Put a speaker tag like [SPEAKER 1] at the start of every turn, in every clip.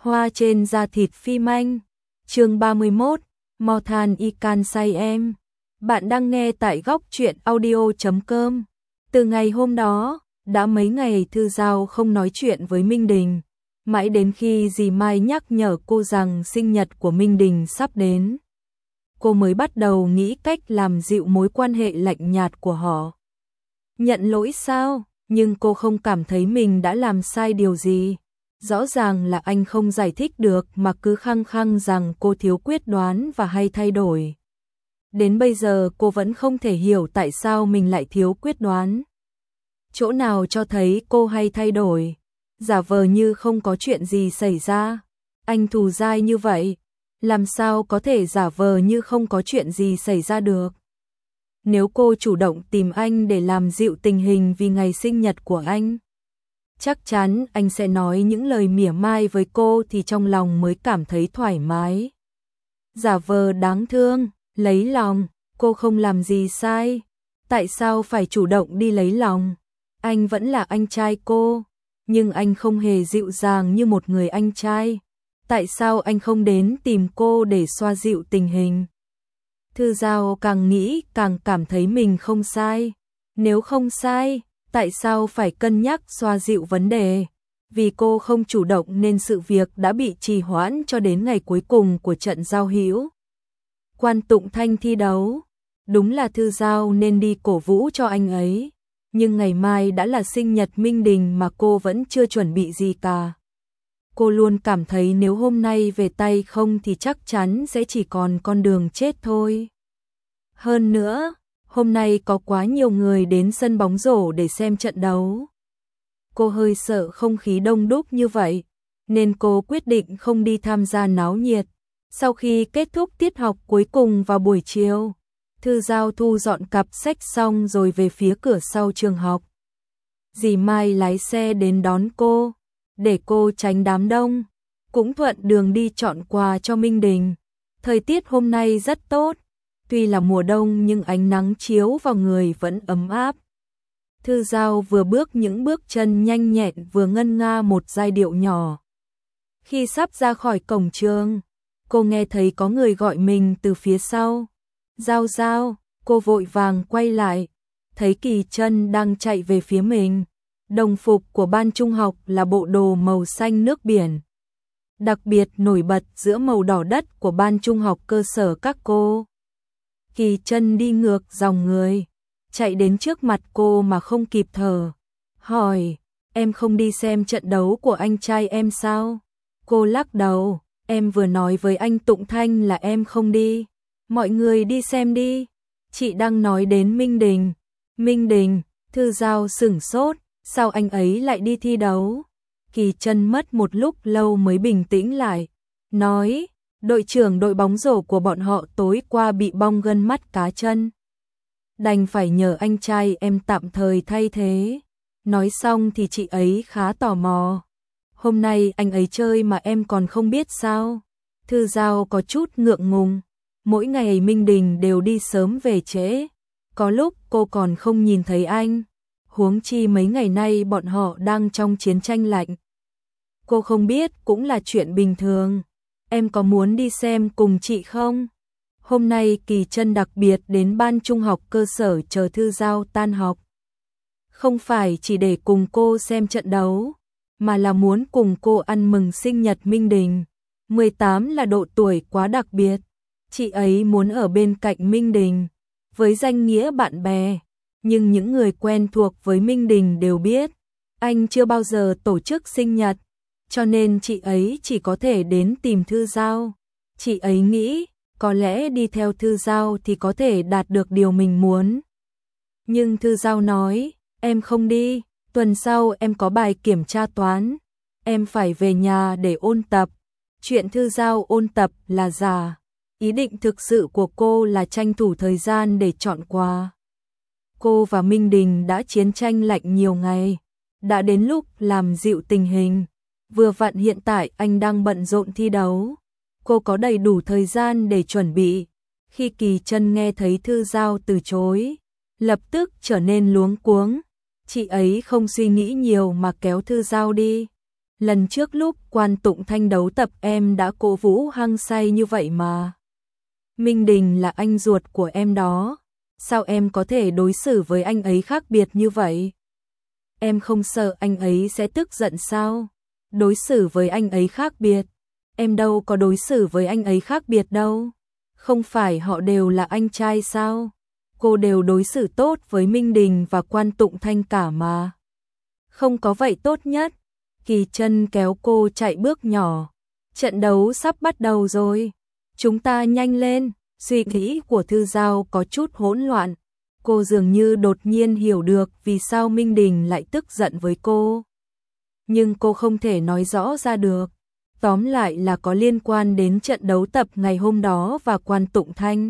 [SPEAKER 1] Hoa trên da thịt phim Anh. Chương 31, Mò than y can say em. Bạn đang nghe tại góc truyện audio.com. Từ ngày hôm đó, đã mấy ngày Thư Giao không nói chuyện với Minh Đình. Mãi đến khi dì Mai nhắc nhở cô rằng sinh nhật của Minh Đình sắp đến, cô mới bắt đầu nghĩ cách làm dịu mối quan hệ lạnh nhạt của họ. Nhận lỗi sao? Nhưng cô không cảm thấy mình đã làm sai điều gì. Rõ ràng là anh không giải thích được mà cứ khăng khăng rằng cô thiếu quyết đoán và hay thay đổi. Đến bây giờ cô vẫn không thể hiểu tại sao mình lại thiếu quyết đoán. Chỗ nào cho thấy cô hay thay đổi, giả vờ như không có chuyện gì xảy ra. Anh thù dai như vậy, làm sao có thể giả vờ như không có chuyện gì xảy ra được. Nếu cô chủ động tìm anh để làm dịu tình hình vì ngày sinh nhật của anh, chắc chắn anh sẽ nói những lời mỉa mai với cô thì trong lòng mới cảm thấy thoải mái. Giả vờ đáng thương, lấy lòng, cô không làm gì sai. Tại sao phải chủ động đi lấy lòng? Anh vẫn là anh trai cô, nhưng anh không hề dịu dàng như một người anh trai. Tại sao anh không đến tìm cô để xoa dịu tình hình? Thư Giao càng nghĩ càng cảm thấy mình không sai. Nếu không sai, tại sao phải cân nhắc xoa dịu vấn đề? Vì cô không chủ động nên sự việc đã bị trì hoãn cho đến ngày cuối cùng của trận giao hữu Quan Tụng Thanh thi đấu. Đúng là Thư Giao nên đi cổ vũ cho anh ấy, nhưng ngày mai đã là sinh nhật Minh Đình mà cô vẫn chưa chuẩn bị gì cả. Cô luôn cảm thấy nếu hôm nay về tay không thì chắc chắn sẽ chỉ còn con đường chết thôi. Hơn nữa, hôm nay có quá nhiều người đến sân bóng rổ để xem trận đấu. Cô hơi sợ không khí đông đúc như vậy, nên cô quyết định không đi tham gia náo nhiệt. Sau khi kết thúc tiết học cuối cùng vào buổi chiều, Thư Giao thu dọn cặp sách xong rồi về phía cửa sau trường học. Dì Mai lái xe đến đón cô, để cô tránh đám đông, cũng thuận đường đi chọn quà cho Minh Đình. Thời tiết hôm nay rất tốt, tuy là mùa đông nhưng ánh nắng chiếu vào người vẫn ấm áp. Thư Giao vừa bước những bước chân nhanh nhẹn vừa ngân nga một giai điệu nhỏ. Khi sắp ra khỏi cổng trường, cô nghe thấy có người gọi mình từ phía sau. Giao Giao, cô vội vàng quay lại, thấy Kỳ Trân đang chạy về phía mình. Đồng phục của ban trung học là bộ đồ màu xanh nước biển, đặc biệt nổi bật giữa màu đỏ đất của ban trung học cơ sở các cô. Kỳ Trân đi ngược dòng người, chạy đến trước mặt cô mà không kịp thở, hỏi, em không đi xem trận đấu của anh trai em sao? Cô lắc đầu, em vừa nói với anh Tụng Thanh là em không đi. Mọi người đi xem đi. Chị đang nói đến Minh Đình. Minh Đình, Thư Giao sửng sốt, sao anh ấy lại đi thi đấu? Kỳ Trân mất một lúc lâu mới bình tĩnh lại, nói, đội trưởng đội bóng rổ của bọn họ tối qua bị bong gân mắt cá chân, đành phải nhờ anh trai em tạm thời thay thế. Nói xong thì chị ấy khá tò mò, hôm nay anh ấy chơi mà em còn không biết sao? Thư Giao có chút ngượng ngùng, mỗi ngày Minh Đình đều đi sớm về trễ, có lúc cô còn không nhìn thấy anh, huống chi mấy ngày nay bọn họ đang trong chiến tranh lạnh. Cô không biết cũng là chuyện bình thường. Em có muốn đi xem cùng chị không? Hôm nay Kỳ Trân đặc biệt đến ban trung học cơ sở chờ Thư Giao tan học. Không phải chỉ để cùng cô xem trận đấu, mà là muốn cùng cô ăn mừng sinh nhật Minh Đình. 18 là độ tuổi quá đặc biệt. Chị ấy muốn ở bên cạnh Minh Đình, với danh nghĩa bạn bè. Nhưng những người quen thuộc với Minh Đình đều biết, anh chưa bao giờ tổ chức sinh nhật, cho nên chị ấy chỉ có thể đến tìm Thư Giao. Chị ấy nghĩ, có lẽ đi theo Thư Giao thì có thể đạt được điều mình muốn. Nhưng Thư Giao nói, em không đi, tuần sau em có bài kiểm tra toán, em phải về nhà để ôn tập. Chuyện Thư Giao ôn tập là giả, ý định thực sự của cô là tranh thủ thời gian để chọn quà. Cô và Minh Đình đã chiến tranh lạnh nhiều ngày, đã đến lúc làm dịu tình hình. Vừa vặn hiện tại anh đang bận rộn thi đấu, cô có đầy đủ thời gian để chuẩn bị. Khi Kỳ Trân nghe thấy Thư Giao từ chối, lập tức trở nên luống cuống. Chị ấy không suy nghĩ nhiều mà kéo Thư Giao đi. lần trước lúc Quan Tụng Thanh đấu tập em đã cổ vũ hăng say như vậy mà. Minh Đình là anh ruột của em đó, sao em có thể đối xử với anh ấy khác biệt như vậy? Em không sợ anh ấy sẽ tức giận sao? Đối xử với anh ấy khác biệt, em đâu có đối xử với anh ấy khác biệt đâu. Không phải họ đều là anh trai sao? Cô đều đối xử tốt với Minh Đình và Quan Tụng Thanh cả mà. Không có vậy tốt nhất. Kỳ Trân kéo cô chạy bước nhỏ. Trận đấu sắp bắt đầu rồi. Chúng ta nhanh lên. Suy nghĩ của Thư Giao có chút hỗn loạn. Cô dường như đột nhiên hiểu được vì sao Minh Đình lại tức giận với cô. Nhưng cô không thể nói rõ ra được. Tóm lại là có liên quan đến trận đấu tập ngày hôm đó và Quan Tụng Thanh.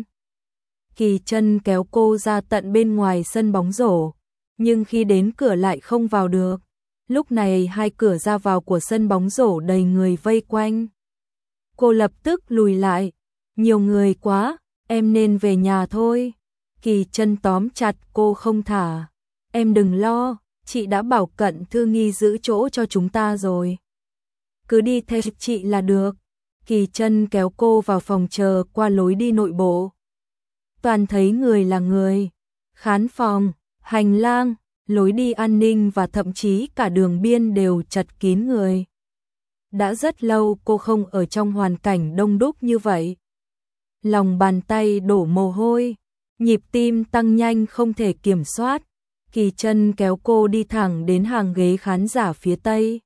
[SPEAKER 1] Kỳ Trân kéo cô ra tận bên ngoài sân bóng rổ, nhưng khi đến cửa lại không vào được. Lúc này hai cửa ra vào của sân bóng rổ đầy người vây quanh. Cô lập tức lùi lại. Nhiều người quá, em nên về nhà thôi. Kỳ Trân tóm chặt cô không thả. Em đừng lo, chị đã bảo Cận Thư Nghi giữ chỗ cho chúng ta rồi. Cứ đi theo chị là được. Kỳ Trân kéo cô vào phòng chờ qua lối đi nội bộ. Toàn thấy người là người. Khán phòng, hành lang, lối đi an ninh và thậm chí cả đường biên đều chật kín người. Đã rất lâu cô không ở trong hoàn cảnh đông đúc như vậy. Lòng bàn tay đổ mồ hôi, nhịp tim tăng nhanh không thể kiểm soát. Kỳ Trân kéo cô đi thẳng đến hàng ghế khán giả phía tây.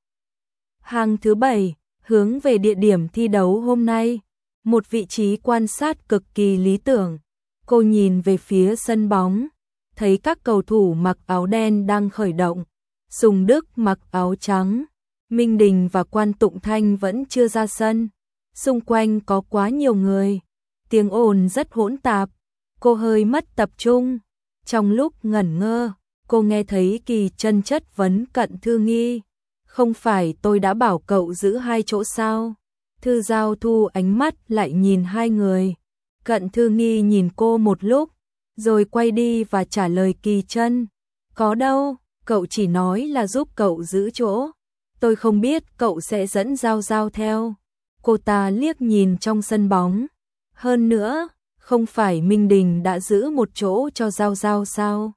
[SPEAKER 1] Hàng thứ 7, hướng về địa điểm thi đấu hôm nay. Một vị trí quan sát cực kỳ lý tưởng. Cô nhìn về phía sân bóng, thấy các cầu thủ mặc áo đen đang khởi động. Sùng Đức mặc áo trắng. Minh Đình và Quan Tụng Thanh vẫn chưa ra sân. Xung quanh có quá nhiều người. Tiếng ồn rất hỗn tạp. Cô hơi mất tập trung. Trong lúc ngẩn ngơ, cô nghe thấy Kỳ Trân chất vấn Cận Thư Nghi. Không phải tôi đã bảo cậu giữ hai chỗ sao? Thư Giao thu ánh mắt lại nhìn hai người. Cận Thư Nghi nhìn cô một lúc, rồi quay đi và trả lời Kỳ Trân. Có đâu, cậu chỉ nói là giúp cậu giữ chỗ. Tôi không biết cậu sẽ dẫn Giao Giao theo. Cô ta liếc nhìn trong sân bóng. Hơn nữa, không phải Minh Đình đã giữ một chỗ cho Giao Giao sao?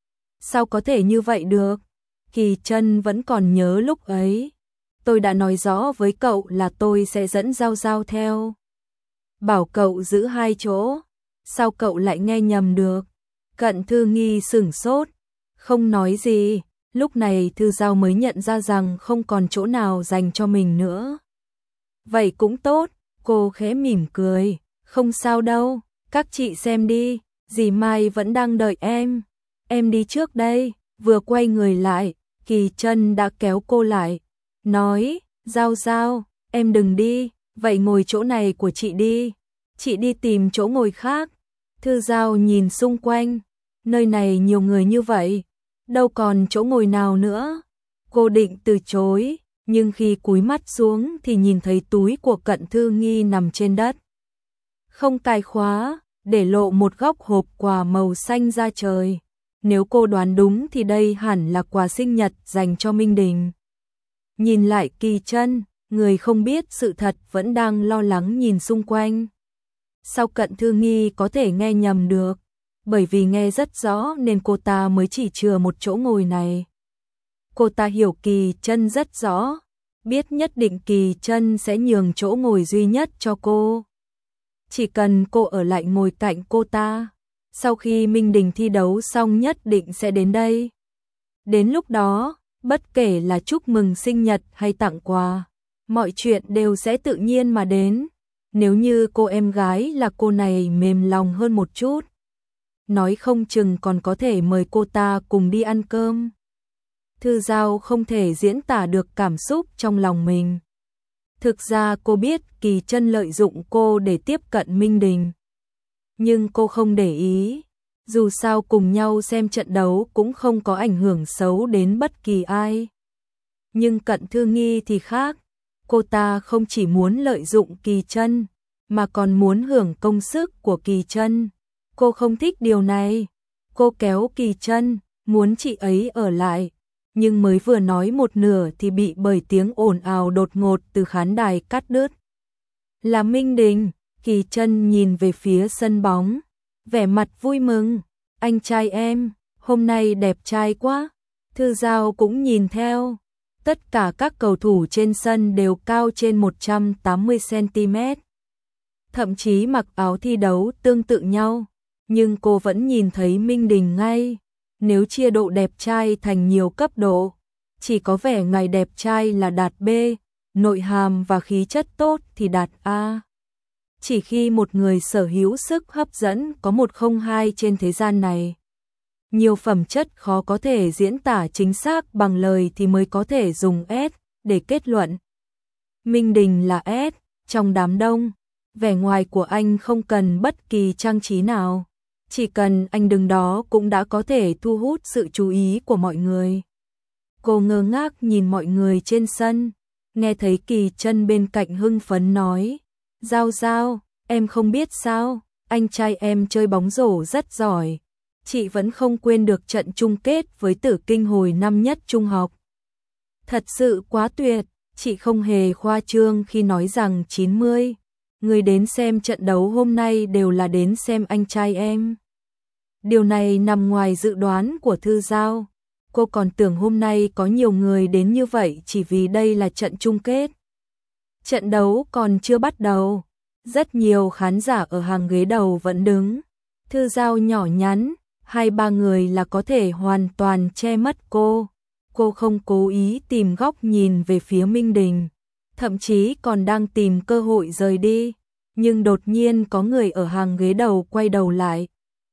[SPEAKER 1] Sao có thể như vậy được? Kỳ Trân vẫn còn nhớ lúc ấy. Tôi đã nói rõ với cậu là tôi sẽ dẫn Giao Giao theo. Bảo cậu giữ hai chỗ. Sao cậu lại nghe nhầm được? Cận Thư Nghi sửng sốt. Không nói gì. Lúc này Thư Giao mới nhận ra rằng không còn chỗ nào dành cho mình nữa. Vậy cũng tốt. Cô khẽ mỉm cười. Không sao đâu. Các chị xem đi. Dì Mai vẫn đang đợi em. Em đi trước đây. Vừa quay người lại, Kỳ Trân đã kéo cô lại. Nói, Giao Giao, em đừng đi. Vậy ngồi chỗ này của chị đi. Chị đi tìm chỗ ngồi khác. Thư Giao nhìn xung quanh. Nơi này nhiều người như vậy. Đâu còn chỗ ngồi nào nữa. Cô định từ chối. Nhưng khi cúi mắt xuống thì nhìn thấy túi của Cận Thư Nghi nằm trên đất. Không cài khóa. Để lộ một góc hộp quà màu xanh da trời. Nếu cô đoán đúng thì đây hẳn là quà sinh nhật dành cho Minh Đình. Nhìn lại Kỳ Trân, người không biết sự thật vẫn đang lo lắng nhìn xung quanh. Sao Cận Thư Nghi có thể nghe nhầm được? Bởi vì nghe rất rõ nên cô ta mới chỉ chừa một chỗ ngồi này. Cô ta hiểu Kỳ Trân rất rõ, biết nhất định Kỳ Trân sẽ nhường chỗ ngồi duy nhất cho cô. Chỉ cần cô ở lại ngồi cạnh cô ta. Sau khi Minh Đình thi đấu xong nhất định sẽ đến đây. Đến lúc đó, bất kể là chúc mừng sinh nhật hay tặng quà, mọi chuyện đều sẽ tự nhiên mà đến. Nếu như cô em gái là cô này mềm lòng hơn một chút, nói không chừng còn có thể mời cô ta cùng đi ăn cơm. Thư Giao không thể diễn tả được cảm xúc trong lòng mình. Thực ra cô biết Kỳ Trân lợi dụng cô để tiếp cận Minh Đình. Nhưng cô không để ý. Dù sao cùng nhau xem trận đấu cũng không có ảnh hưởng xấu đến bất kỳ ai. Nhưng Cận Thư Nghi thì khác. Cô ta không chỉ muốn lợi dụng Kỳ Trân, mà còn muốn hưởng công sức của Kỳ Trân. Cô không thích điều này. Cô kéo Kỳ Trân, muốn chị ấy ở lại. nhưng mới vừa nói một nửa thì bị bởi tiếng ồn ào đột ngột từ khán đài cắt đứt. Là Minh Đình. Kỳ Trân nhìn về phía sân bóng, vẻ mặt vui mừng. Anh trai em, hôm nay đẹp trai quá. Thư Giao cũng nhìn theo. Tất cả các cầu thủ trên sân đều cao trên 180cm. Thậm chí mặc áo thi đấu tương tự nhau. Nhưng cô vẫn nhìn thấy Minh Đình ngay. Nếu chia độ đẹp trai thành nhiều cấp độ, chỉ có vẻ ngoài đẹp trai là đạt B, nội hàm và khí chất tốt thì đạt A. Chỉ khi một người sở hữu sức hấp dẫn có 102 trên thế gian này, nhiều phẩm chất khó có thể diễn tả chính xác bằng lời thì mới có thể dùng S để kết luận. Minh Đình là S trong đám đông, vẻ ngoài của anh không cần bất kỳ trang trí nào, chỉ cần anh đứng đó cũng đã có thể thu hút sự chú ý của mọi người. Cô ngơ ngác nhìn mọi người trên sân, nghe thấy Kỳ Trân bên cạnh hưng phấn nói: Giao Giao, em không biết sao, anh trai em chơi bóng rổ rất giỏi. Chị vẫn không quên được trận chung kết với Tử Kinh hồi năm nhất trung học. Thật sự quá tuyệt, chị không hề khoa trương khi nói rằng 90 người đến xem trận đấu hôm nay đều là đến xem anh trai em. Điều này nằm ngoài dự đoán của Thư Giao. Cô còn tưởng hôm nay có nhiều người đến như vậy chỉ vì đây là trận chung kết. Trận đấu còn chưa bắt đầu, rất nhiều khán giả ở hàng ghế đầu vẫn đứng. Thư Giao nhỏ nhắn, 2-3 người là có thể hoàn toàn che mất cô. Cô không cố ý tìm góc nhìn về phía Minh Đình, thậm chí còn đang tìm cơ hội rời đi. Nhưng đột nhiên có người ở hàng ghế đầu quay đầu lại.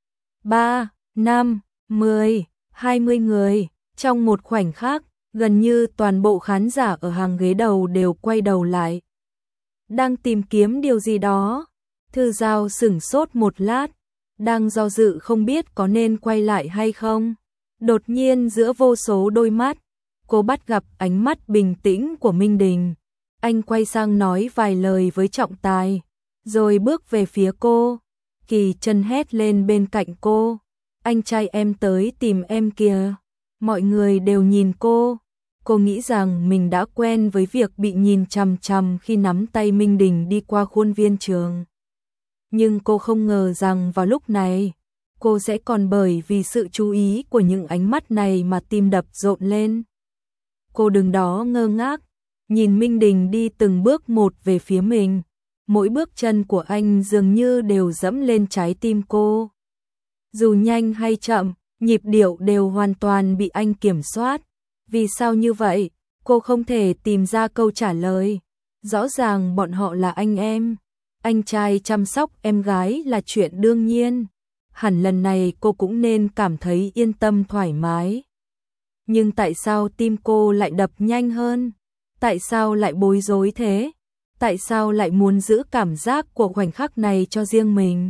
[SPEAKER 1] 3, 5, 10, 20 người. Trong một khoảnh khắc, gần như toàn bộ khán giả ở hàng ghế đầu đều quay đầu lại, đang tìm kiếm điều gì đó. Thư Giao sửng sốt một lát, đang do dự không biết có nên quay lại hay không. Đột nhiên giữa vô số đôi mắt, cô bắt gặp ánh mắt bình tĩnh của Minh Đình. Anh quay sang nói vài lời với trọng tài, rồi bước về phía cô. Kỳ Trân hét lên bên cạnh cô: Anh trai em tới tìm em kìa. Mọi người đều nhìn cô. Cô nghĩ rằng mình đã quen với việc bị nhìn chằm chằm khi nắm tay Minh Đình đi qua khuôn viên trường. Nhưng cô không ngờ rằng vào lúc này, cô sẽ còn bởi vì sự chú ý của những ánh mắt này mà tim đập rộn lên. Cô đứng đó ngơ ngác, nhìn Minh Đình đi từng bước một về phía mình. Mỗi bước chân của anh dường như đều dẫm lên trái tim cô. Dù nhanh hay chậm, nhịp điệu đều hoàn toàn bị anh kiểm soát. Vì sao như vậy? Cô không thể tìm ra câu trả lời. Rõ ràng bọn họ là anh em. Anh trai chăm sóc em gái là chuyện đương nhiên. Hẳn lần này cô cũng nên cảm thấy yên tâm thoải mái. Nhưng tại sao tim cô lại đập nhanh hơn? Tại sao lại bối rối thế? Tại sao lại muốn giữ cảm giác của khoảnh khắc này cho riêng mình?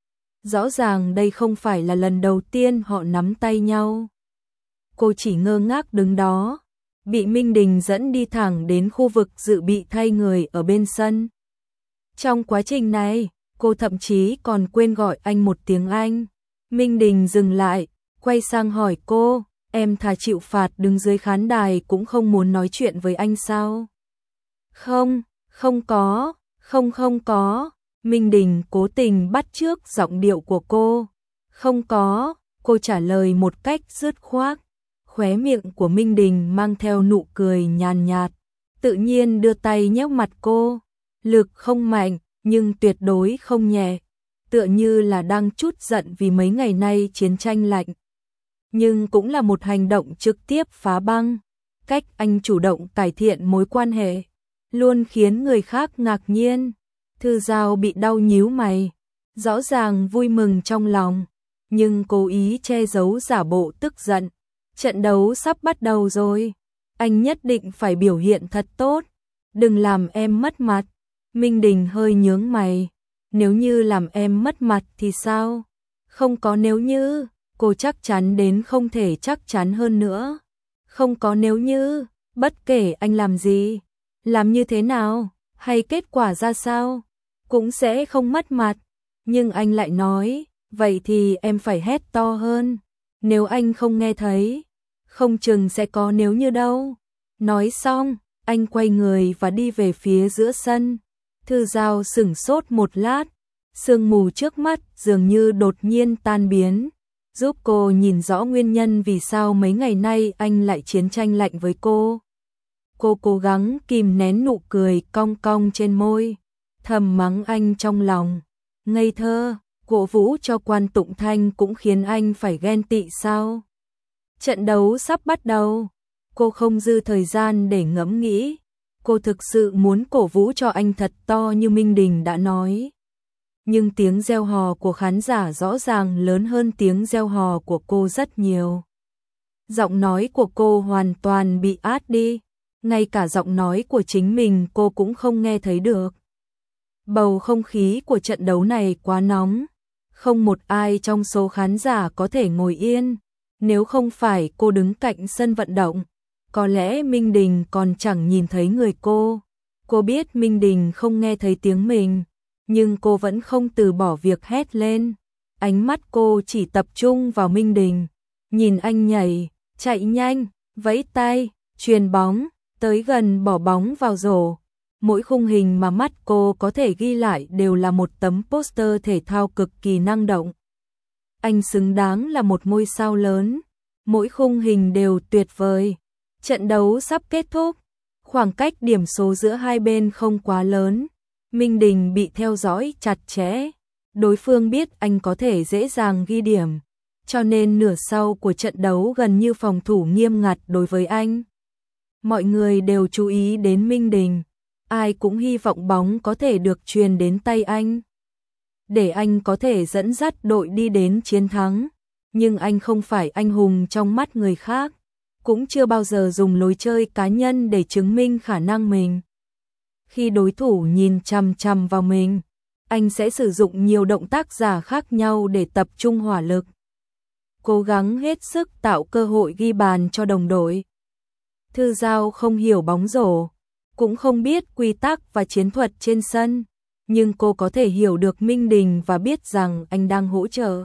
[SPEAKER 1] Rõ ràng đây không phải là lần đầu tiên họ nắm tay nhau. Cô chỉ ngơ ngác đứng đó, bị Minh Đình dẫn đi thẳng đến khu vực dự bị thay người ở bên sân. Trong quá trình này, cô thậm chí còn quên gọi anh một tiếng Anh. Minh Đình dừng lại, quay sang hỏi cô: Em thà chịu phạt đứng dưới khán đài cũng không muốn nói chuyện với anh sao? Không, không có, không có. Minh Đình cố tình bắt chước giọng điệu của cô. Không có, cô trả lời một cách dứt khoát. Khóe miệng của Minh Đình mang theo nụ cười nhàn nhạt, tự nhiên đưa tay nhéo mặt cô. Lực không mạnh, nhưng tuyệt đối không nhẹ, tựa như là đang trút giận vì mấy ngày nay chiến tranh lạnh. Nhưng cũng là một hành động trực tiếp phá băng. Cách anh chủ động cải thiện mối quan hệ luôn khiến người khác ngạc nhiên. Thư Giao bị đau nhíu mày, rõ ràng vui mừng trong lòng, nhưng cố ý che giấu giả bộ tức giận. Trận đấu sắp bắt đầu rồi, anh nhất định phải biểu hiện thật tốt, đừng làm em mất mặt. Minh Đình hơi nhướng mày, nếu như làm em mất mặt thì sao? Không có nếu như, cô chắc chắn đến không thể chắc chắn hơn nữa. Không có nếu như, bất kể anh làm gì, làm như thế nào, hay kết quả ra sao, cũng sẽ không mất mặt. Nhưng anh lại nói, vậy thì em phải hét to hơn, nếu anh không nghe thấy. không chừng sẽ có nếu như đâu. Nói xong, anh quay người và đi về phía giữa sân. Thư Giao sửng sốt một lát, sương mù trước mắt dường như đột nhiên tan biến, giúp cô nhìn rõ nguyên nhân vì sao mấy ngày nay anh lại chiến tranh lạnh với cô. Cô cố gắng kìm nén nụ cười cong cong trên môi, thầm mắng anh trong lòng. Ngây thơ, cổ vũ cho Quan Tụng Thanh cũng khiến anh phải ghen tị sao? Trận đấu sắp bắt đầu, cô không dư thời gian để ngẫm nghĩ. Cô thực sự muốn cổ vũ cho anh thật to như Minh Đình đã nói. Nhưng tiếng reo hò của khán giả rõ ràng lớn hơn tiếng reo hò của cô rất nhiều. Giọng nói của cô hoàn toàn bị át đi, ngay cả giọng nói của chính mình cô cũng không nghe thấy được. Bầu không khí của trận đấu này quá nóng, không một ai trong số khán giả có thể ngồi yên. Nếu không phải cô đứng cạnh sân vận động, có lẽ Minh Đình còn chẳng nhìn thấy người cô. Cô biết Minh Đình không nghe thấy tiếng mình, nhưng cô vẫn không từ bỏ việc hét lên. Ánh mắt cô chỉ tập trung vào Minh Đình, nhìn anh nhảy, chạy nhanh, vẫy tay, chuyền bóng, tới gần bỏ bóng vào rổ. Mỗi khung hình mà mắt cô có thể ghi lại đều là một tấm poster thể thao cực kỳ năng động. Anh xứng đáng là một ngôi sao lớn, mỗi khung hình đều tuyệt vời. Trận đấu sắp kết thúc, khoảng cách điểm số giữa hai bên không quá lớn. Minh Đình bị theo dõi chặt chẽ, đối phương biết anh có thể dễ dàng ghi điểm, cho nên nửa sau của trận đấu gần như phòng thủ nghiêm ngặt đối với anh. Mọi người đều chú ý đến Minh Đình, ai cũng hy vọng bóng có thể được truyền đến tay anh, để anh có thể dẫn dắt đội đi đến chiến thắng. Nhưng anh không phải anh hùng trong mắt người khác, cũng chưa bao giờ dùng lối chơi cá nhân để chứng minh khả năng mình. Khi đối thủ nhìn chằm chằm vào mình, anh sẽ sử dụng nhiều động tác giả khác nhau để tập trung hỏa lực, cố gắng hết sức tạo cơ hội ghi bàn cho đồng đội. Thư Giao không hiểu bóng rổ, cũng không biết quy tắc và chiến thuật trên sân, nhưng cô có thể hiểu được Minh Đình và biết rằng anh đang hỗ trợ.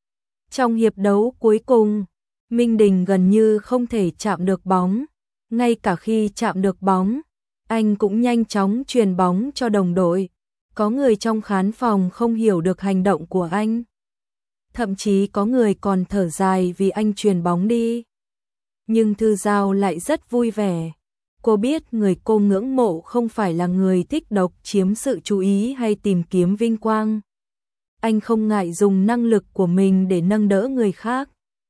[SPEAKER 1] Trong hiệp đấu cuối cùng, Minh Đình gần như không thể chạm được bóng, ngay cả khi chạm được bóng, anh cũng nhanh chóng truyền bóng cho đồng đội. Có người trong khán phòng không hiểu được hành động của anh. Thậm chí có người còn thở dài vì anh truyền bóng đi. Nhưng Thư Giao lại rất vui vẻ. Cô biết người cô ngưỡng mộ không phải là người thích độc chiếm sự chú ý hay tìm kiếm vinh quang. Anh không ngại dùng năng lực của mình để nâng đỡ người khác.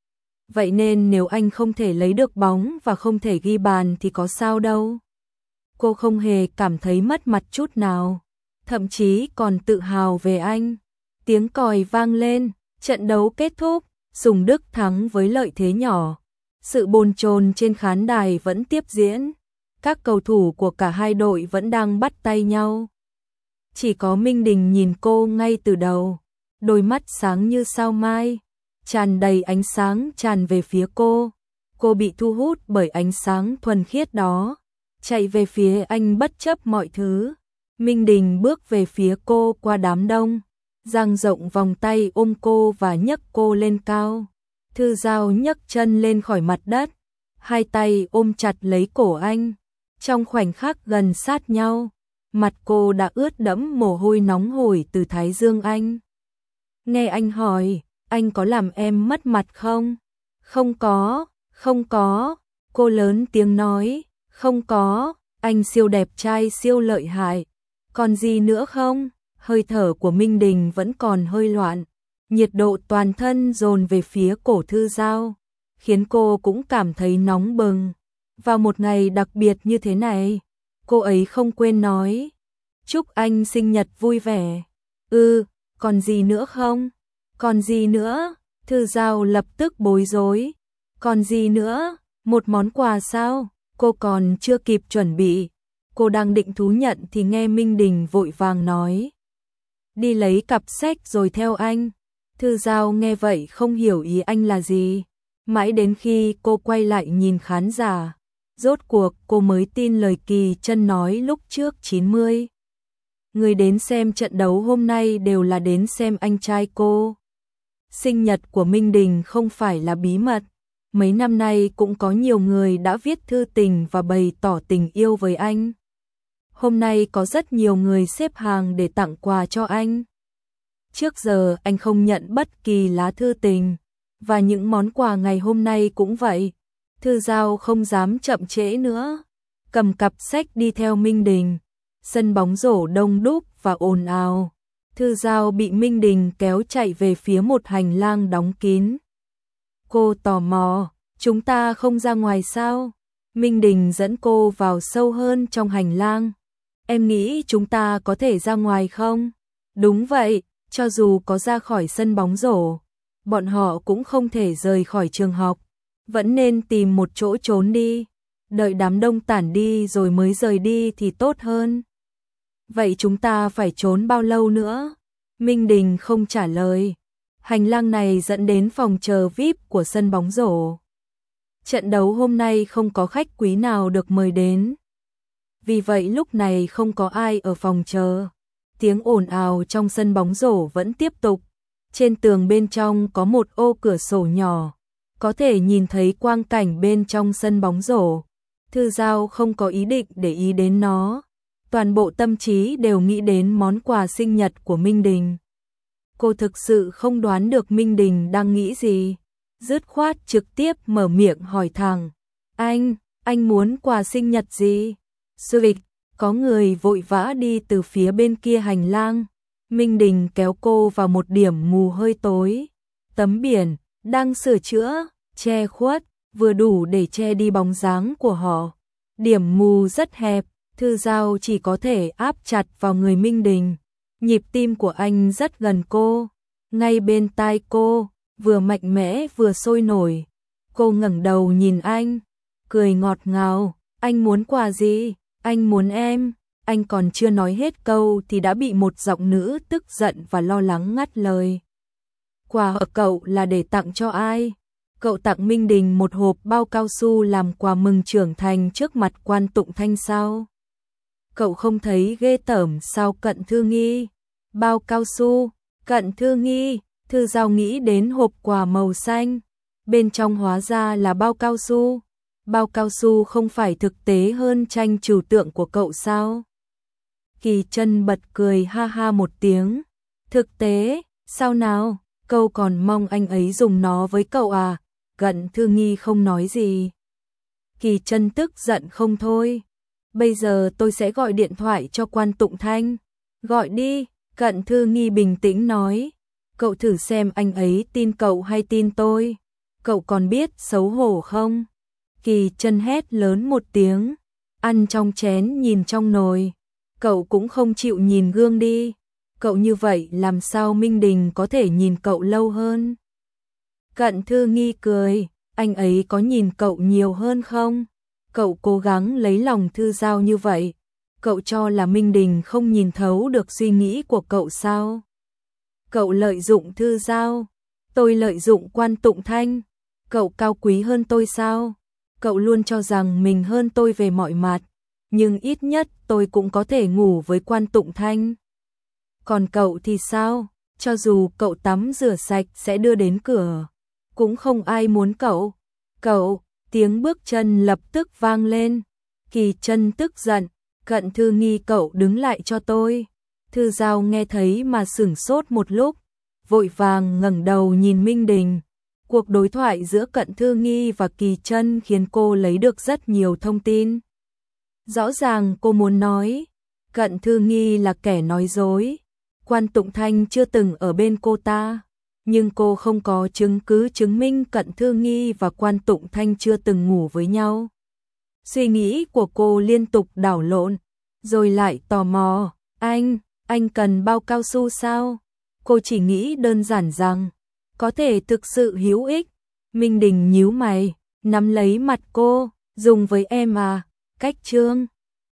[SPEAKER 1] Vậy nên nếu anh không thể lấy được bóng và không thể ghi bàn thì có sao đâu. Cô không hề cảm thấy mất mặt chút nào, thậm chí còn tự hào về anh. Tiếng còi vang lên, trận đấu kết thúc, Sùng Đức thắng với lợi thế nhỏ. Sự bồn chồn trên khán đài vẫn tiếp diễn. Các cầu thủ của cả hai đội vẫn đang bắt tay nhau. Chỉ có Minh Đình nhìn cô ngay từ đầu, đôi mắt sáng như sao mai, tràn đầy ánh sáng tràn về phía cô. Cô bị thu hút bởi ánh sáng thuần khiết đó, chạy về phía anh bất chấp mọi thứ. Minh Đình bước về phía cô qua đám đông, dang rộng vòng tay ôm cô và nhấc cô lên cao. Thư Giao nhấc chân lên khỏi mặt đất, hai tay ôm chặt lấy cổ anh. Trong khoảnh khắc gần sát nhau, mặt cô đã ướt đẫm mồ hôi nóng hổi từ thái dương anh. Nghe anh hỏi, anh có làm em mất mặt không? Không có, không có, cô lớn tiếng nói, không có, anh siêu đẹp trai siêu lợi hại. Còn gì nữa không? Hơi thở của Minh Đình vẫn còn hơi loạn, nhiệt độ toàn thân dồn về phía cổ Thư Giao, khiến cô cũng cảm thấy nóng bừng. Vào một ngày đặc biệt như thế này, cô ấy không quên nói, chúc anh sinh nhật vui vẻ. Còn gì nữa không? Còn gì nữa? Thư Giao lập tức bối rối. Còn gì nữa? Một món quà sao? Cô còn chưa kịp chuẩn bị. Cô đang định thú nhận thì nghe Minh Đình vội vàng nói, đi lấy cặp sách rồi theo anh. Thư Giao nghe vậy không hiểu ý anh là gì. Mãi đến khi cô quay lại nhìn khán giả, rốt cuộc cô mới tin lời Kỳ Trân nói lúc trước 90. Người đến xem trận đấu hôm nay đều là đến xem anh trai cô. Sinh nhật của Minh Đình không phải là bí mật, mấy năm nay cũng có nhiều người đã viết thư tình và bày tỏ tình yêu với anh. Hôm nay có rất nhiều người xếp hàng để tặng quà cho anh. Trước giờ anh không nhận bất kỳ lá thư tình, và những món quà ngày hôm nay cũng vậy. Thư Giao không dám chậm trễ nữa, cầm cặp sách đi theo Minh Đình. Sân bóng rổ đông đúc và ồn ào. Thư Giao bị Minh Đình kéo chạy về phía một hành lang đóng kín. Cô tò mò, chúng ta không ra ngoài sao? Minh Đình dẫn cô vào sâu hơn trong hành lang. Em nghĩ chúng ta có thể ra ngoài không? Đúng vậy, cho dù có ra khỏi sân bóng rổ, bọn họ cũng không thể rời khỏi trường học. Vẫn nên tìm một chỗ trốn đi. Đợi đám đông tản đi rồi mới rời đi thì tốt hơn. Vậy chúng ta phải trốn bao lâu nữa? Minh Đình không trả lời. Hành lang này dẫn đến phòng chờ VIP của sân bóng rổ. Trận đấu hôm nay không có khách quý nào được mời đến. Vì vậy lúc này không có ai ở phòng chờ. Tiếng ồn ào trong sân bóng rổ vẫn tiếp tục. Trên tường bên trong có một ô cửa sổ nhỏ, có thể nhìn thấy quang cảnh bên trong sân bóng rổ. Thư Giao không có ý định để ý đến nó. Toàn bộ tâm trí đều nghĩ đến món quà sinh nhật của Minh Đình. Cô thực sự không đoán được Minh Đình đang nghĩ gì. Dứt khoát trực tiếp mở miệng hỏi thẳng. Anh muốn quà sinh nhật gì? Suịch, có người vội vã đi từ phía bên kia hành lang. Minh Đình kéo cô vào một điểm mù hơi tối. Tấm biển, đang sửa chữa, che khuất, vừa đủ để che đi bóng dáng của họ. Điểm mù rất hẹp, Thư Giao chỉ có thể áp chặt vào người Minh Đình. Nhịp tim của anh rất gần cô, ngay bên tai cô, vừa mạnh mẽ vừa sôi nổi. Cô ngẩng đầu nhìn anh, cười ngọt ngào. Anh muốn quà gì? Anh muốn em. Anh còn chưa nói hết câu thì đã bị một giọng nữ tức giận và lo lắng ngắt lời. Quà của cậu là để tặng cho ai? Cậu tặng Minh Đình một hộp bao cao su làm quà mừng trưởng thành trước mặt Quan Tụng Thanh sao? Cậu không thấy ghê tởm sao Cận Thư Nghi? Bao cao su, Cận Thư Nghi, Thư Giao nghĩ đến hộp quà màu xanh. Bên trong hóa ra là bao cao su. Bao cao su không phải thực tế hơn tranh trừu tượng của cậu sao? Kỳ Chân bật cười ha ha một tiếng. Thực tế, sao nào? Cậu còn mong anh ấy dùng nó với cậu à? Cận Thư Nghi không nói gì. Kỳ Chân tức giận không thôi. Bây giờ tôi sẽ gọi điện thoại cho Quan Tụng Thanh. Gọi đi, Cận Thư Nghi bình tĩnh nói. Cậu thử xem anh ấy tin cậu hay tin tôi. Cậu còn biết xấu hổ không? Kỳ Chân hét lớn một tiếng. Ăn trong chén nhìn trong nồi. Cậu cũng không chịu nhìn gương đi. Cậu như vậy làm sao Minh Đình có thể nhìn cậu lâu hơn? Cận Thư Nghi cười. Anh ấy có nhìn cậu nhiều hơn không? Cậu cố gắng lấy lòng Thư Giao như vậy. Cậu cho là Minh Đình không nhìn thấu được suy nghĩ của cậu sao? Cậu lợi dụng Thư Giao. Tôi lợi dụng Quan Tụng Thanh. Cậu cao quý hơn tôi sao? Cậu luôn cho rằng mình hơn tôi về mọi mặt. Nhưng ít nhất tôi cũng có thể ngủ với Quan Tụng Thanh. Còn cậu thì sao? Cho dù cậu tắm rửa sạch sẽ đưa đến cửa, cũng không ai muốn cậu. Cậu, tiếng bước chân lập tức vang lên. Kỳ Chân tức giận. Cận Thư Nghi, cậu đứng lại cho tôi. Thư Giao nghe thấy mà sửng sốt một lúc, vội vàng ngẩng đầu nhìn Minh Đình. Cuộc đối thoại giữa Cận Thư Nghi và Kỳ Chân khiến cô lấy được rất nhiều thông tin. Rõ ràng cô muốn nói, Cận Thư Nghi là kẻ nói dối. Quan Tụng Thanh chưa từng ở bên cô ta, nhưng cô không có chứng cứ chứng minh Cận Thư Nghi và Quan Tụng Thanh chưa từng ngủ với nhau. Suy nghĩ của cô liên tục đảo lộn, rồi lại tò mò. Anh cần bao cao su sao? Cô chỉ nghĩ đơn giản rằng có thể thực sự hữu ích. Minh Đình nhíu mày, nắm lấy mặt cô. Dùng với em à? Cách trương.